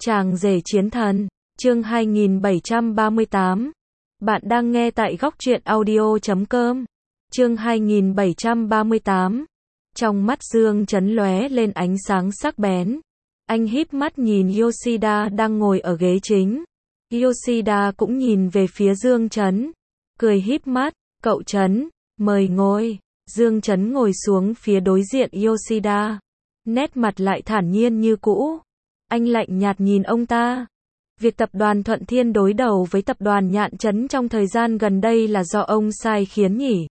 Chàng rể chiến thần, chương 2738. Bạn đang nghe tại góc truyện audio.com. Chương 2738. Trong mắt Dương Chấn lóe lên ánh sáng sắc bén. Anh híp mắt nhìn Yoshida đang ngồi ở ghế chính. Yoshida cũng nhìn về phía Dương Chấn, cười híp mắt, "Cậu Chấn, mời ngồi." Dương Chấn ngồi xuống phía đối diện Yoshida, nét mặt lại thản nhiên như cũ. Anh lạnh nhạt nhìn ông ta. Việc tập đoàn Thuận Thiên đối đầu với tập đoàn Nhạn Trấn trong thời gian gần đây là do ông sai khiến nhỉ?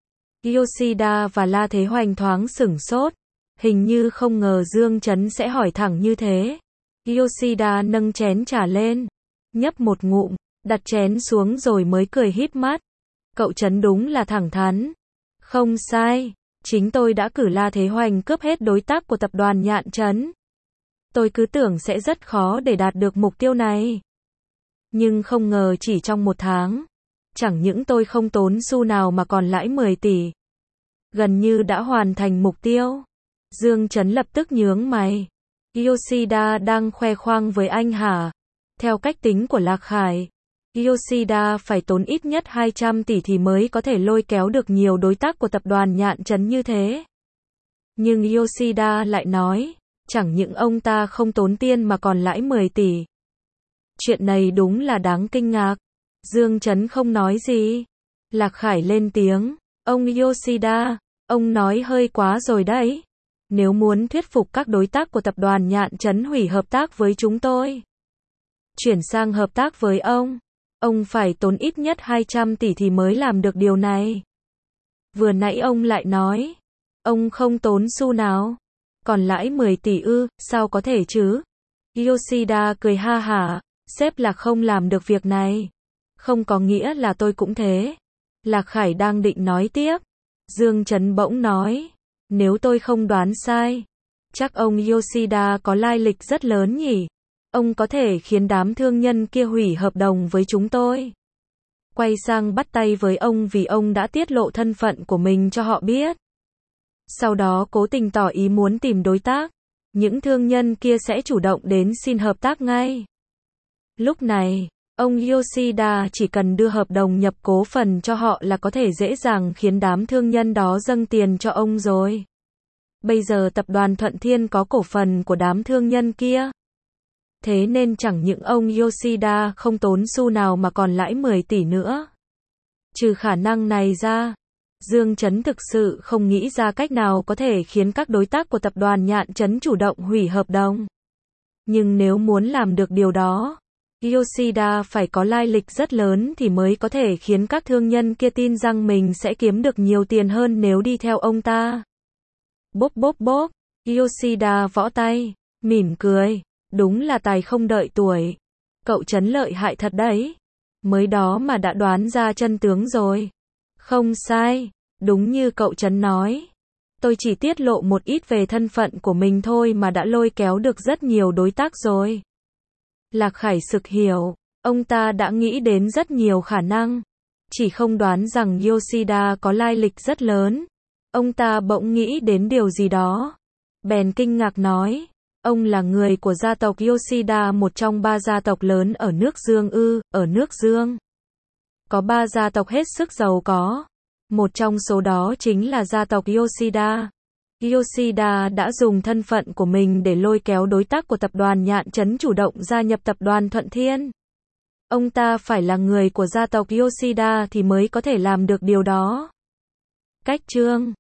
Yoshida và La Thế Hoành thoáng sửng sốt, hình như không ngờ Dương Chấn sẽ hỏi thẳng như thế. Yoshida nâng chén trà lên, nhấp một ngụm, đặt chén xuống rồi mới cười híp mắt. "Cậu Chấn đúng là thẳng thắn." "Không sai, chính tôi đã cử La Thế Hoành cướp hết đối tác của tập đoàn Nhạn Trấn. Tôi cứ tưởng sẽ rất khó để đạt được mục tiêu này. Nhưng không ngờ chỉ trong 1 tháng, chẳng những tôi không tốn xu nào mà còn lãi 10 tỷ. Gần như đã hoàn thành mục tiêu." Dương Chấn lập tức nhướng mày. Yoshida đang khoe khoang với anh hả? Theo cách tính của Lạc Khải, Yoshida phải tốn ít nhất 200 tỷ thì mới có thể lôi kéo được nhiều đối tác của tập đoàn Nhạn Trấn như thế. Nhưng Yoshida lại nói, chẳng những ông ta không tốn tiền mà còn lãi 10 tỷ. Chuyện này đúng là đáng kinh ngạc. Dương Chấn không nói gì. Lạc Khải lên tiếng, "Ông Yoshida, ông nói hơi quá rồi đấy. Nếu muốn thuyết phục các đối tác của tập đoàn Nhạn Trấn hủy hợp tác với chúng tôi, chuyển sang hợp tác với ông phải tốn ít nhất 200 tỷ thì mới làm được điều này. Vừa nãy ông lại nói, ông không tốn xu nào. Còn lãi 10 tỷ ư, sao có thể chứ?" Yoshida cười ha hả, "Sếp là không làm được việc này. Không có nghĩa là tôi cũng thế." Lạc Khải đang định nói tiếp. Dương Chấn bỗng nói, "Nếu tôi không đoán sai, chắc ông Yoshida có lai lịch rất lớn nhỉ? Ông có thể khiến đám thương nhân kia hủy hợp đồng với chúng tôi. Quay sang bắt tay với ông vì ông đã tiết lộ thân phận của mình cho họ biết. Sau đó cố tình tỏ ý muốn tìm đối tác. Những thương nhân kia sẽ chủ động đến xin hợp tác ngay. Lúc này, ông Yoshida chỉ cần đưa hợp đồng nhập cổ phần cho họ là có thể dễ dàng khiến đám thương nhân đó dâng tiền cho ông rồi. Bây giờ tập đoàn Thuận Thiên có cổ phần của đám thương nhân kia. Thế nên chẳng những ông Yoshida không tốn xu nào mà còn lãi 10 tỷ nữa. Trừ khả năng này ra, Dương Chấn thực sự không nghĩ ra cách nào có thể khiến các đối tác của tập đoàn Nhạn Trấn chủ động hủy hợp đồng. Nhưng nếu muốn làm được điều đó, Yoshida phải có lai lịch rất lớn thì mới có thể khiến các thương nhân kia tin rằng mình sẽ kiếm được nhiều tiền hơn nếu đi theo ông ta. Bốp bốp bốp, Yoshida võ tay, mỉm cười, "Đúng là tài không đợi tuổi. Cậu Chấn lợi hại thật đấy. Mới đó mà đã đoán ra chân tướng rồi." "Không sai, đúng như cậu Chấn nói. Tôi chỉ tiết lộ một ít về thân phận của mình thôi mà đã lôi kéo được rất nhiều đối tác rồi." Lạc Khải sực hiểu, ông ta đã nghĩ đến rất nhiều khả năng, chỉ không đoán rằng Yoshida có lai lịch rất lớn. Ông ta bỗng nghĩ đến điều gì đó, bèn kinh ngạc nói, "Ông là người của gia tộc Yoshida, một trong 3 gia tộc lớn ở nước Dương ư?" "Ở nước Dương, có 3 gia tộc hết sức giàu có. Một trong số đó chính là gia tộc Yoshida. Yoshida đã dùng thân phận của mình để lôi kéo đối tác của tập đoàn Nhạn Trấn chủ động gia nhập tập đoàn Thuận Thiên. Ông ta phải là người của gia tộc Yoshida thì mới có thể làm được điều đó." Cách chương